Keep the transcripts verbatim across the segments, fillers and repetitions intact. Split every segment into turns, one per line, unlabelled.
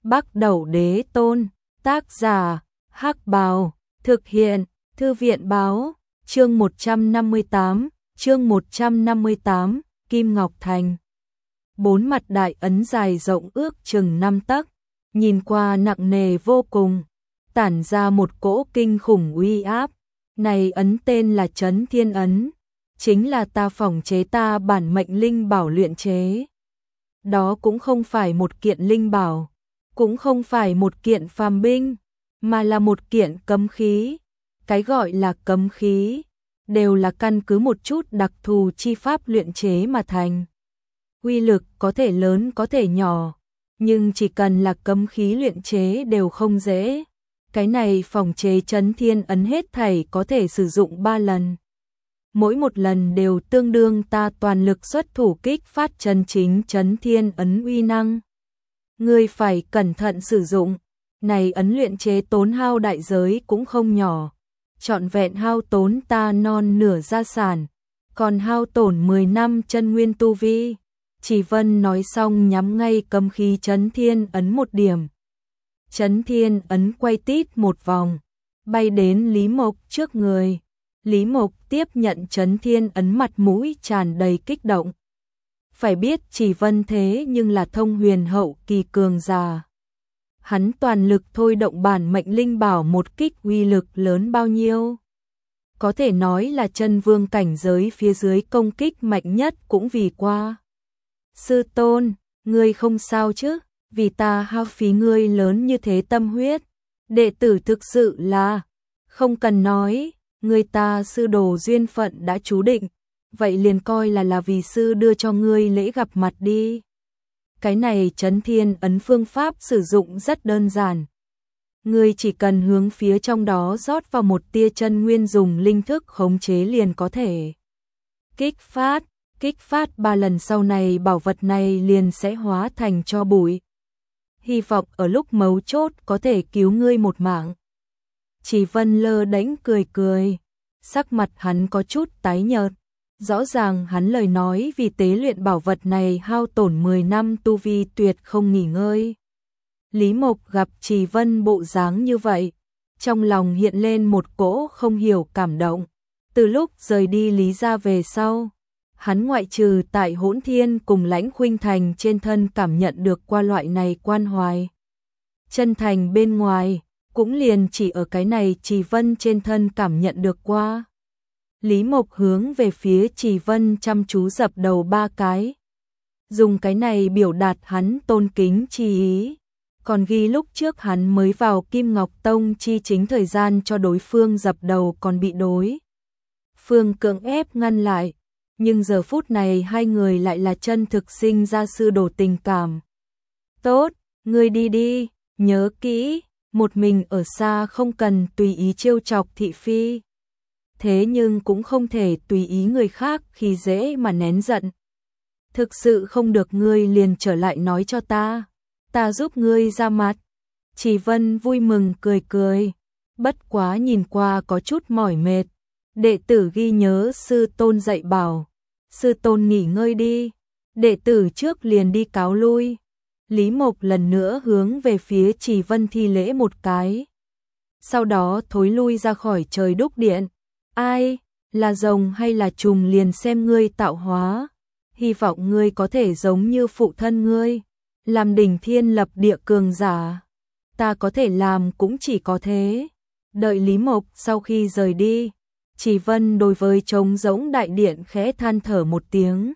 Bắc Đẩu Đế Tôn, tác giả, Hắc Bào, thực hiện, Thư viện Báo, chương một trăm năm mươi tám, chương một trăm năm mươi tám, Kim Ngọc Thành. Bốn mặt đại ấn dài rộng ước chừng năm tấc, nhìn qua nặng nề vô cùng, tản ra một cỗ kinh khủng uy áp. Này ấn tên là Chấn Thiên Ấn, chính là ta phỏng chế ta bản mệnh linh bảo luyện chế. Đó cũng không phải một kiện linh bảo, cũng không phải một kiện phàm binh, mà là một kiện cấm khí. Cái gọi là cấm khí, đều là căn cứ một chút đặc thù chi pháp luyện chế mà thành. Uy lực có thể lớn có thể nhỏ, nhưng chỉ cần là cấm khí luyện chế đều không dễ. Cái này phỏng chế Chấn Thiên Ấn hết thảy có thể sử dụng ba lần. Mỗi một lần đều tương đương ta toàn lực xuất thủ kích phát chân chính Chấn Thiên Ấn uy năng. Ngươi phải cẩn thận sử dụng, này ấn luyện chế tốn hao đại giới cũng không nhỏ. Trọn vẹn hao tốn ta non nửa gia sản, còn hao tổn mười năm chân nguyên tu vi. Chỉ Vân nói xong nhắm ngay cấm khí Chấn Thiên Ấn một điểm. Chấn Thiên Ấn quay tít một vòng, bay đến Lý Mộc trước người. Lý Mộc tiếp nhận Chấn Thiên Ấn, mặt mũi tràn đầy kích động. Phải biết Chỉ Vân thế nhưng là thông huyền hậu kỳ cường giả. Hắn toàn lực thôi động bản mệnh linh bảo một kích uy lực lớn bao nhiêu. Có thể nói là chân vương cảnh giới phía dưới công kích mạnh nhất cũng vì qua. Sư tôn, ngươi không sao chứ? Vì ta hao phí ngươi lớn như thế tâm huyết. Đệ tử thực sự là, không cần nói, ngươi ta sư đồ duyên phận đã chú định, vậy liền coi là là vì sư đưa cho ngươi lễ gặp mặt đi. Cái này Chấn Thiên Ấn phương pháp sử dụng rất đơn giản. Ngươi chỉ cần hướng phía trong đó rót vào một tia chân nguyên, dùng linh thức khống chế liền có thể. Kích phát, kích phát ba lần sau này bảo vật này liền sẽ hóa thành tro bụi. Hy vọng ở lúc mấu chốt có thể cứu ngươi một mạng. Chỉ Vân lơ đễnh cười cười, sắc mặt hắn có chút tái nhợt. Rõ ràng hắn lời nói vì tế luyện bảo vật này hao tổn mười năm tu vi tuyệt không nghỉ ngơi. Lý Mộc gặp Chỉ Vân bộ dáng như vậy, trong lòng hiện lên một cỗ không hiểu cảm động. Từ lúc rời đi Lý gia về sau, hắn ngoại trừ tại Hỗn Thiên cùng Lãnh Khuynh Thành trên thân cảm nhận được qua loại này quan hoài chân thành bên ngoài, cũng liền chỉ ở cái này Chỉ Vân trên thân cảm nhận được qua. Lý Mộc hướng về phía Chỉ Vân chăm chú dập đầu ba cái, dùng cái này biểu đạt hắn tôn kính chi ý. Còn ghi lúc trước hắn mới vào Kim Ngọc Tông chi chính thời gian cho đối phương dập đầu còn bị đối phương cưỡng ép ngăn lại. Nhưng giờ phút này hai người lại là chân thực sinh ra sư đồ tình cảm. Tốt, ngươi đi đi, nhớ kỹ, một mình ở xa không cần tùy ý trêu chọc thị phi. Thế nhưng cũng không thể tùy ý người khác khi dễ mà nén giận. Thực sự không được ngươi liền trở lại nói cho ta, ta giúp ngươi ra mặt. Chỉ Vân vui mừng cười cười, bất quá nhìn qua có chút mỏi mệt. Đệ tử ghi nhớ sư tôn dạy bảo, sư tôn nghỉ ngơi đi, đệ tử trước liền đi cáo lui. Lý Mộc lần nữa hướng về phía Chỉ Vân thi lễ một cái, sau đó thối lui ra khỏi trời đúc điện. Ai, là rồng hay là trùng liền xem ngươi tạo hóa, hy vọng ngươi có thể giống như phụ thân ngươi, làm đỉnh thiên lập địa cường giả. Ta có thể làm cũng chỉ có thế. Đợi Lý Mộc sau khi rời đi, Chỉ Vân đối với trống rỗng đại điện khẽ than thở một tiếng.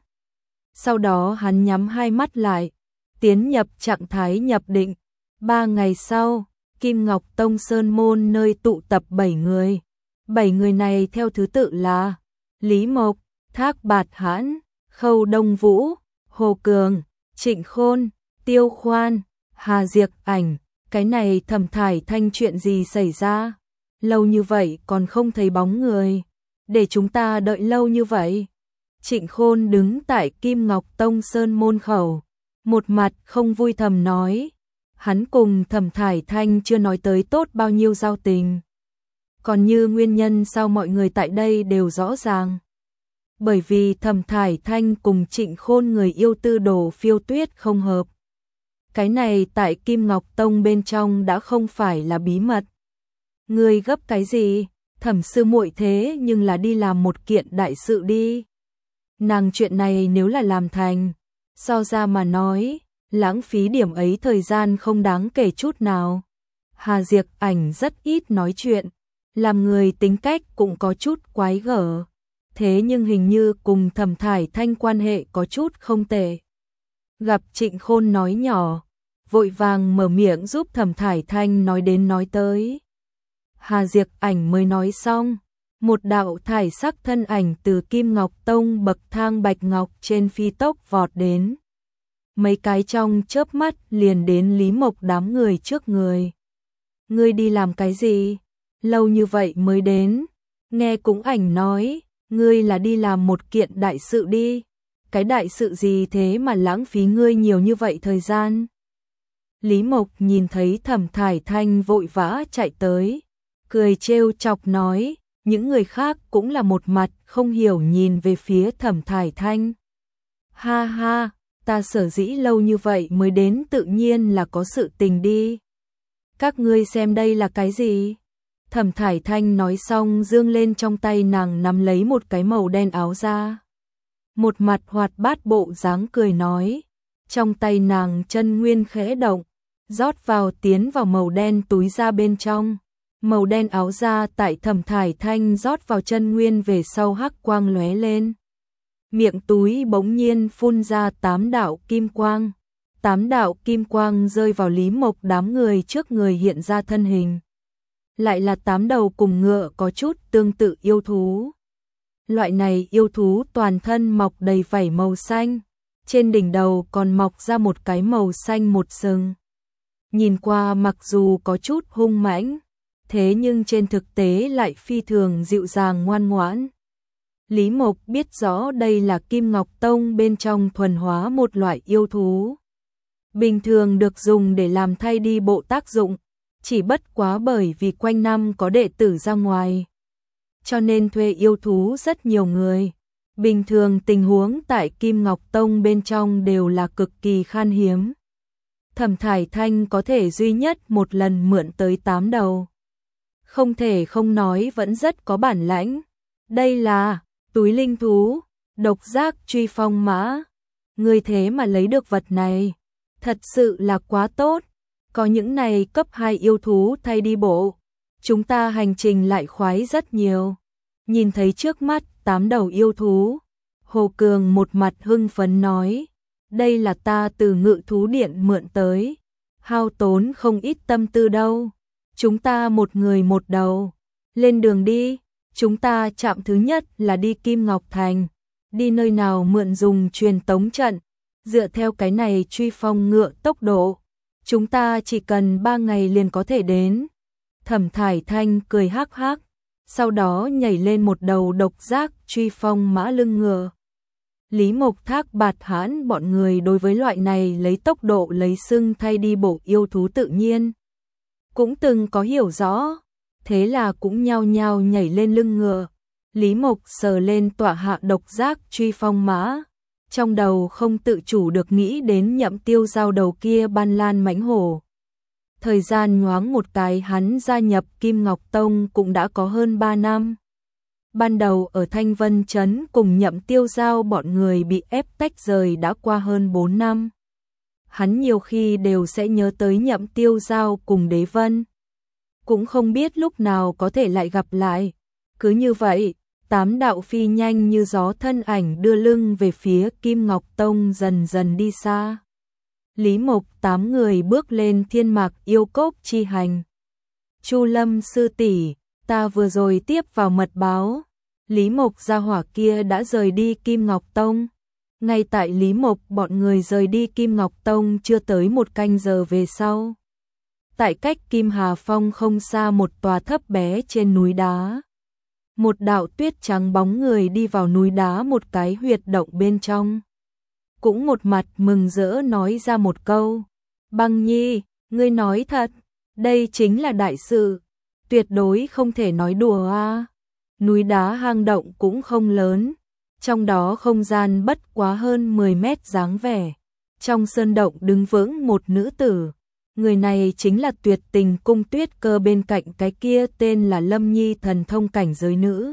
Sau đó hắn nhắm hai mắt lại, tiến nhập trạng thái nhập định. Ba ngày sau, Kim Ngọc Tông Sơn Môn nơi tụ tập bảy người. Bảy người này theo thứ tự là Lý Mộc, Thác Bạt Hãn, Khâu Đông Vũ, Hồ Cường, Trịnh Khôn, Tiêu Khoan, Hà Diệc Ảnh. Cái này Thẩm Thải Thanh chuyện gì xảy ra? Lâu như vậy còn không thấy bóng người, để chúng ta đợi lâu như vậy. Trịnh Khôn đứng tại Kim Ngọc Tông Sơn môn khẩu, một mặt không vui thầm nói, hắn cùng Thẩm Thải Thanh chưa nói tới tốt bao nhiêu giao tình. Còn như nguyên nhân sao mọi người tại đây đều rõ ràng. Bởi vì Thẩm Thải Thanh cùng Trịnh Khôn người yêu tư đồ Phiêu Tuyết không hợp. Cái này tại Kim Ngọc Tông bên trong đã không phải là bí mật. Ngươi gấp cái gì? Thẩm sư muội thế nhưng là đi làm một kiện đại sự đi. Nàng chuyện này nếu là làm thành, so ra mà nói, lãng phí điểm ấy thời gian không đáng kể chút nào. Hà Diệp Ảnh rất ít nói chuyện, làm người tính cách cũng có chút quái gở. Thế nhưng hình như cùng Thẩm Thải Thanh quan hệ có chút không tệ. Gặp Trịnh Khôn nói nhỏ, vội vàng mở miệng giúp Thẩm Thải Thanh nói đến nói tới. Hà Diệp Ảnh mới nói xong, một đạo thải sắc thân ảnh từ Kim Ngọc Tông bậc thang bạch ngọc trên phi tốc vọt đến. Mấy cái trong chớp mắt liền đến Lý Mộc đám người trước người. Ngươi đi làm cái gì? Lâu như vậy mới đến. Nghe cũng ảnh nói, ngươi là đi làm một kiện đại sự đi. Cái đại sự gì thế mà lãng phí ngươi nhiều như vậy thời gian? Lý Mộc nhìn thấy Thẩm Thải Thanh vội vã chạy tới, cười trêu chọc nói, những người khác cũng là một mặt không hiểu nhìn về phía Thẩm Thải Thanh. Ha ha, ta sở dĩ lâu như vậy mới đến tự nhiên là có sự tình đi. Các ngươi xem đây là cái gì? Thẩm Thải Thanh nói xong dương lên trong tay nàng nắm lấy một cái màu đen áo ra. Một mặt hoạt bát bộ dáng cười nói, trong tay nàng chân nguyên khẽ động, rót vào tiến vào màu đen túi ra bên trong. Màu đen áo da tại Thẩm Thải Thanh rót vào chân nguyên về sau hắc quang lóe lên. Miệng túi bỗng nhiên phun ra tám đạo kim quang. Tám đạo kim quang rơi vào Lý Mộc đám người trước người hiện ra thân hình. Lại là tám đầu cùng ngựa có chút tương tự yêu thú. Loại này yêu thú toàn thân mọc đầy vảy màu xanh. Trên đỉnh đầu còn mọc ra một cái màu xanh một sừng. Nhìn qua mặc dù có chút hung mãnh, thế nhưng trên thực tế lại phi thường dịu dàng ngoan ngoãn. Lý Mộc biết rõ đây là Kim Ngọc Tông bên trong thuần hóa một loại yêu thú. Bình thường được dùng để làm thay đi bộ tác dụng, chỉ bất quá bởi vì quanh năm có đệ tử ra ngoài. Cho nên thuê yêu thú rất nhiều người. Bình thường tình huống tại Kim Ngọc Tông bên trong đều là cực kỳ khan hiếm. Thẩm Thải Thanh có thể duy nhất một lần mượn tới tám đầu. Không thể không nói vẫn rất có bản lãnh. Đây là túi linh thú, độc giác truy phong mã. Người thế mà lấy được vật này, thật sự là quá tốt. Có những này cấp hai yêu thú thay đi bộ, chúng ta hành trình lại khoái rất nhiều. Nhìn thấy trước mắt tám đầu yêu thú, Hồ Cường một mặt hưng phấn nói, đây là ta từ Ngự Thú Điện mượn tới, hao tốn không ít tâm tư đâu. Chúng ta một người một đầu, lên đường đi. Chúng ta chạm thứ nhất là đi Kim Ngọc Thành, đi nơi nào mượn dùng truyền tống trận, dựa theo cái này truy phong ngựa tốc độ, chúng ta chỉ cần ba ngày liền có thể đến. Thẩm Thải Thanh cười hắc hắc, sau đó nhảy lên một đầu độc giác truy phong mã lưng ngựa. Lý Mộc Thác Bạt Hãn bọn người đối với loại này lấy tốc độ lấy xưng thay đi bộ yêu thú tự nhiên cũng từng có hiểu rõ, thế là cũng nhao nhao nhảy lên lưng ngựa. Lý Mộc sờ lên tọa hạ độc giác truy phong mã, trong đầu không tự chủ được nghĩ đến Nhậm Tiêu Giao đầu kia ban lan mãnh hổ. Thời gian nhoáng một cái hắn gia nhập Kim Ngọc Tông cũng đã có hơn ba năm. Ban đầu ở Thanh Vân Trấn cùng Nhậm Tiêu Giao bọn người bị ép tách rời đã qua hơn bốn năm. Hắn nhiều khi đều sẽ nhớ tới Nhậm Tiêu Giao cùng Đế Vân. Cũng không biết lúc nào có thể lại gặp lại. Cứ như vậy, tám đạo phi nhanh như gió thân ảnh đưa lưng về phía Kim Ngọc Tông dần dần đi xa. Lý Mộc tám người bước lên thiên mạc yêu cốc chi hành. Chu Lâm sư tỷ, ta vừa rồi tiếp vào mật báo. Lý Mộc gia hỏa kia đã rời đi Kim Ngọc Tông. Ngay tại Lý Mộc bọn người rời đi Kim Ngọc Tông chưa tới một canh giờ về sau. Tại cách Kim Hà Phong không xa một tòa thấp bé trên núi đá. Một đạo tuyết trắng bóng người đi vào núi đá một cái huyệt động bên trong. Cũng một mặt mừng rỡ nói ra một câu. Băng Nhi, ngươi nói thật, đây chính là đại sự. Tuyệt đối không thể nói đùa à. Núi đá hang động cũng không lớn. Trong đó không gian bất quá hơn mười mét dáng vẻ. trong sơn động đứng vững một nữ tử. Người này chính là Tuyệt Tình Cung Tuyết Cơ, bên cạnh cái kia tên là Lâm Nhi, thần thông cảnh giới nữ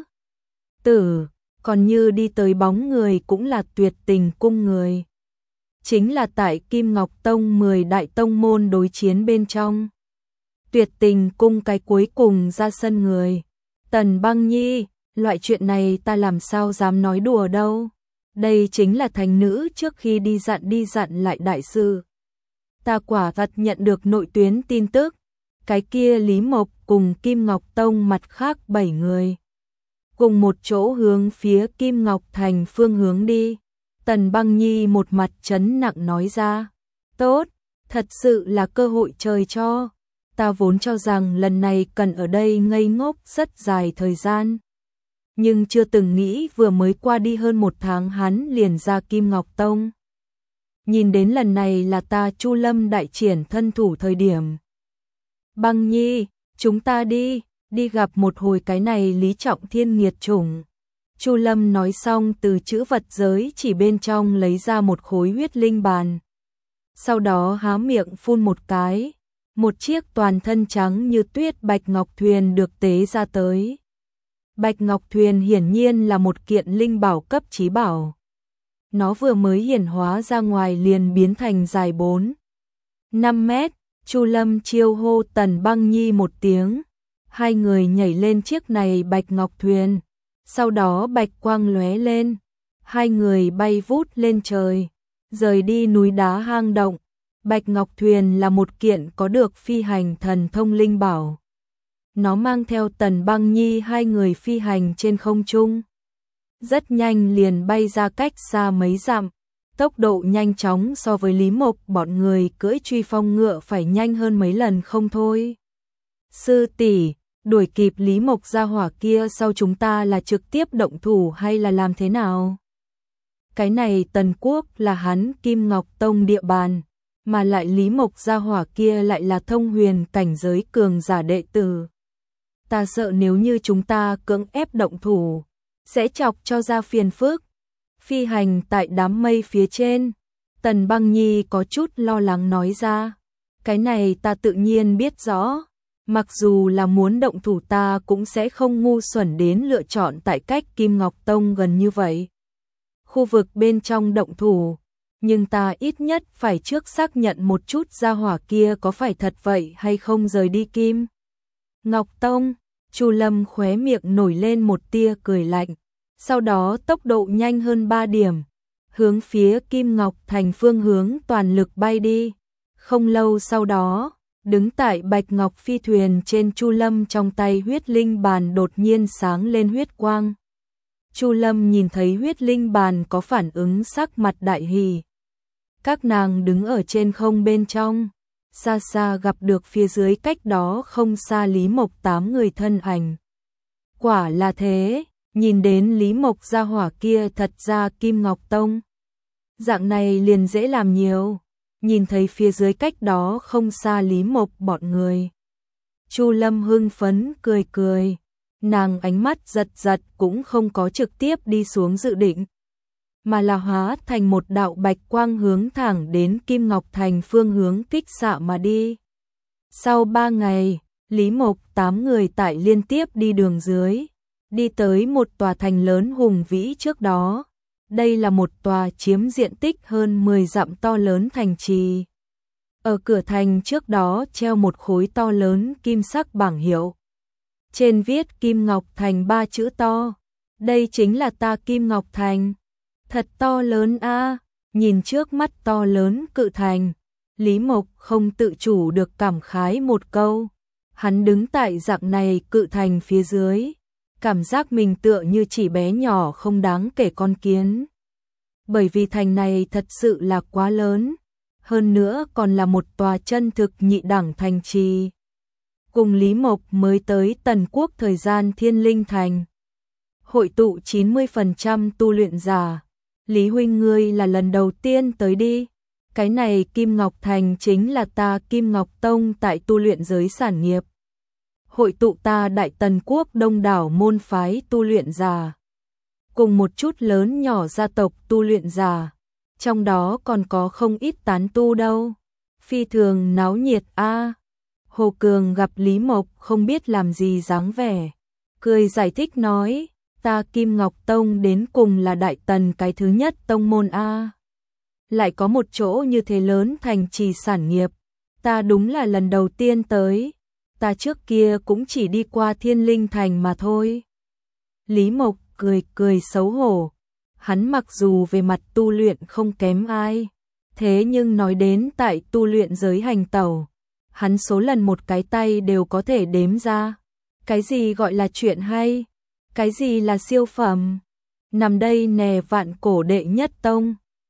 tử, còn như đi tới bóng người cũng là Tuyệt Tình Cung người. Chính là tại Kim Ngọc Tông mười đại tông môn đối chiến bên trong. Tuyệt Tình Cung cái cuối cùng ra sân người. Tần Băng Nhi, loại chuyện này ta làm sao dám nói đùa đâu. Đây chính là thánh nữ trước khi đi dặn đi dặn lại đại sư. Ta quả thật nhận được nội tuyến tin tức. Cái kia Lý Mộc cùng Kim Ngọc Tông mặt khác bảy người. Cùng một chỗ hướng phía Kim Ngọc Thành phương hướng đi. Tần Băng Nhi một mặt chấn nặng nói ra. Tốt, thật sự là cơ hội trời cho. Ta vốn cho rằng lần này cần ở đây ngây ngốc rất dài thời gian. Nhưng chưa từng nghĩ vừa mới qua đi hơn một tháng hắn liền ra Kim Ngọc Tông. Nhìn đến lần này là ta Chu Lâm đại triển thân thủ thời điểm. Băng Nhi, chúng ta đi, đi gặp một hồi cái này Lý Trọng Thiên nghiệt chủng. Chu Lâm nói xong từ chữ vật giới chỉ bên trong lấy ra một khối huyết linh bàn. Sau đó há miệng phun một cái, một chiếc toàn thân trắng như tuyết bạch ngọc thuyền được tế ra tới. Bạch ngọc thuyền hiển nhiên là một kiện linh bảo cấp chí bảo. Nó vừa mới hiển hóa ra ngoài liền biến thành dài bốn, năm mét. Chu Lâm chiêu hô Tần Băng Nhi một tiếng. Hai người nhảy lên chiếc này bạch ngọc thuyền. Sau đó bạch quang lóe lên. Hai người bay vút lên trời. Rời đi núi đá hang động. Bạch ngọc thuyền là một kiện có được phi hành thần thông linh bảo. Nó mang theo Tần Băng Nhi hai người phi hành trên không trung. Rất nhanh liền bay ra cách xa mấy dặm. Tốc độ nhanh chóng so với Lý Mộc bọn người cưỡi truy phong ngựa phải nhanh hơn mấy lần không thôi. Sư tỷ, đuổi kịp Lý Mộc ra hỏa kia sau chúng ta là trực tiếp động thủ hay là làm thế nào? Cái này Tần Quốc là hắn Kim Ngọc Tông địa bàn, mà lại Lý Mộc ra hỏa kia lại là thông huyền cảnh giới cường giả đệ tử. Ta sợ nếu như chúng ta cưỡng ép động thủ, sẽ chọc cho ra phiền phức. Phi hành tại đám mây phía trên, Tần Băng Nhi có chút lo lắng nói ra. Cái này ta tự nhiên biết rõ, mặc dù là muốn động thủ ta cũng sẽ không ngu xuẩn đến lựa chọn tại cách Kim Ngọc Tông gần như vậy. Khu vực bên trong động thủ, nhưng ta ít nhất phải trước xác nhận một chút gia hỏa kia có phải thật vậy hay không rời đi Kim Ngọc Tông. Chu Lâm khóe miệng nổi lên một tia cười lạnh. Sau đó tốc độ nhanh hơn ba điểm, hướng phía Kim Ngọc Thành phương hướng toàn lực bay đi. Không lâu sau đó, đứng tại bạch ngọc phi thuyền trên Chu Lâm trong tay huyết linh bàn đột nhiên sáng lên huyết quang. Chu Lâm nhìn thấy huyết linh bàn có phản ứng sắc mặt đại hỉ. Các nàng đứng ở trên không bên trong, xa xa gặp được phía dưới cách đó không xa Lý Mộc tám người thân ảnh. Quả là thế. Nhìn đến Lý Mộc gia hỏa kia thật ra Kim Ngọc Tông. Dạng này liền dễ làm nhiều. Nhìn thấy phía dưới cách đó không xa Lý Mộc bọn người. Chu Lâm hưng phấn cười cười. Nàng ánh mắt giật giật cũng không có trực tiếp đi xuống dự định. Mà là hóa thành một đạo bạch quang hướng thẳng đến Kim Ngọc Thành phương hướng kích xạ mà đi. Sau ba ngày, Lý Mộc tám người tại liên tiếp đi đường dưới. Đi tới một tòa thành lớn hùng vĩ trước đó. Đây là một tòa chiếm diện tích hơn mười dặm to lớn thành trì. Ở cửa thành trước đó treo một khối to lớn kim sắc bảng hiệu. Trên viết Kim Ngọc Thành ba chữ to. Đây chính là ta Kim Ngọc Thành. Thật to lớn a. Nhìn trước mắt to lớn cự thành, Lý Mộc không tự chủ được cảm khái một câu. Hắn đứng tại dạng này cự thành phía dưới. Cảm giác mình tựa như chỉ bé nhỏ không đáng kể con kiến. Bởi vì thành này thật sự là quá lớn. Hơn nữa còn là một tòa chân thực nhị đẳng thành trì. Cùng Lý Mộc mới tới Tần Quốc thời gian Thiên Linh Thành. Hội tụ chín mươi phần trăm tu luyện giả. Lý huynh ngươi là lần đầu tiên tới đi. Cái này Kim Ngọc Thành chính là ta Kim Ngọc Tông tại tu luyện giới sản nghiệp. Hội tụ ta Đại Tần Quốc đông đảo môn phái tu luyện giả. Cùng một chút lớn nhỏ gia tộc tu luyện giả. trong đó còn có không ít tán tu đâu. Phi thường náo nhiệt a. Hồ Cường gặp Lý Mộc không biết làm gì dáng vẻ, cười giải thích nói, ta Kim Ngọc Tông đến cùng là đại tần cái thứ nhất tông môn a. Lại có một chỗ như thế lớn thành trì sản nghiệp, ta đúng là lần đầu tiên tới, ta trước kia cũng chỉ đi qua Thiên Linh Thành mà thôi. Lý Mộc cười cười xấu hổ, hắn mặc dù về mặt tu luyện không kém ai, thế nhưng nói đến tại tu luyện giới hành tẩu, hắn số lần một cái tay đều có thể đếm ra. Cái gì gọi là chuyện hay, cái gì là siêu phẩm, nằm đây nè vạn cổ đệ nhất tông.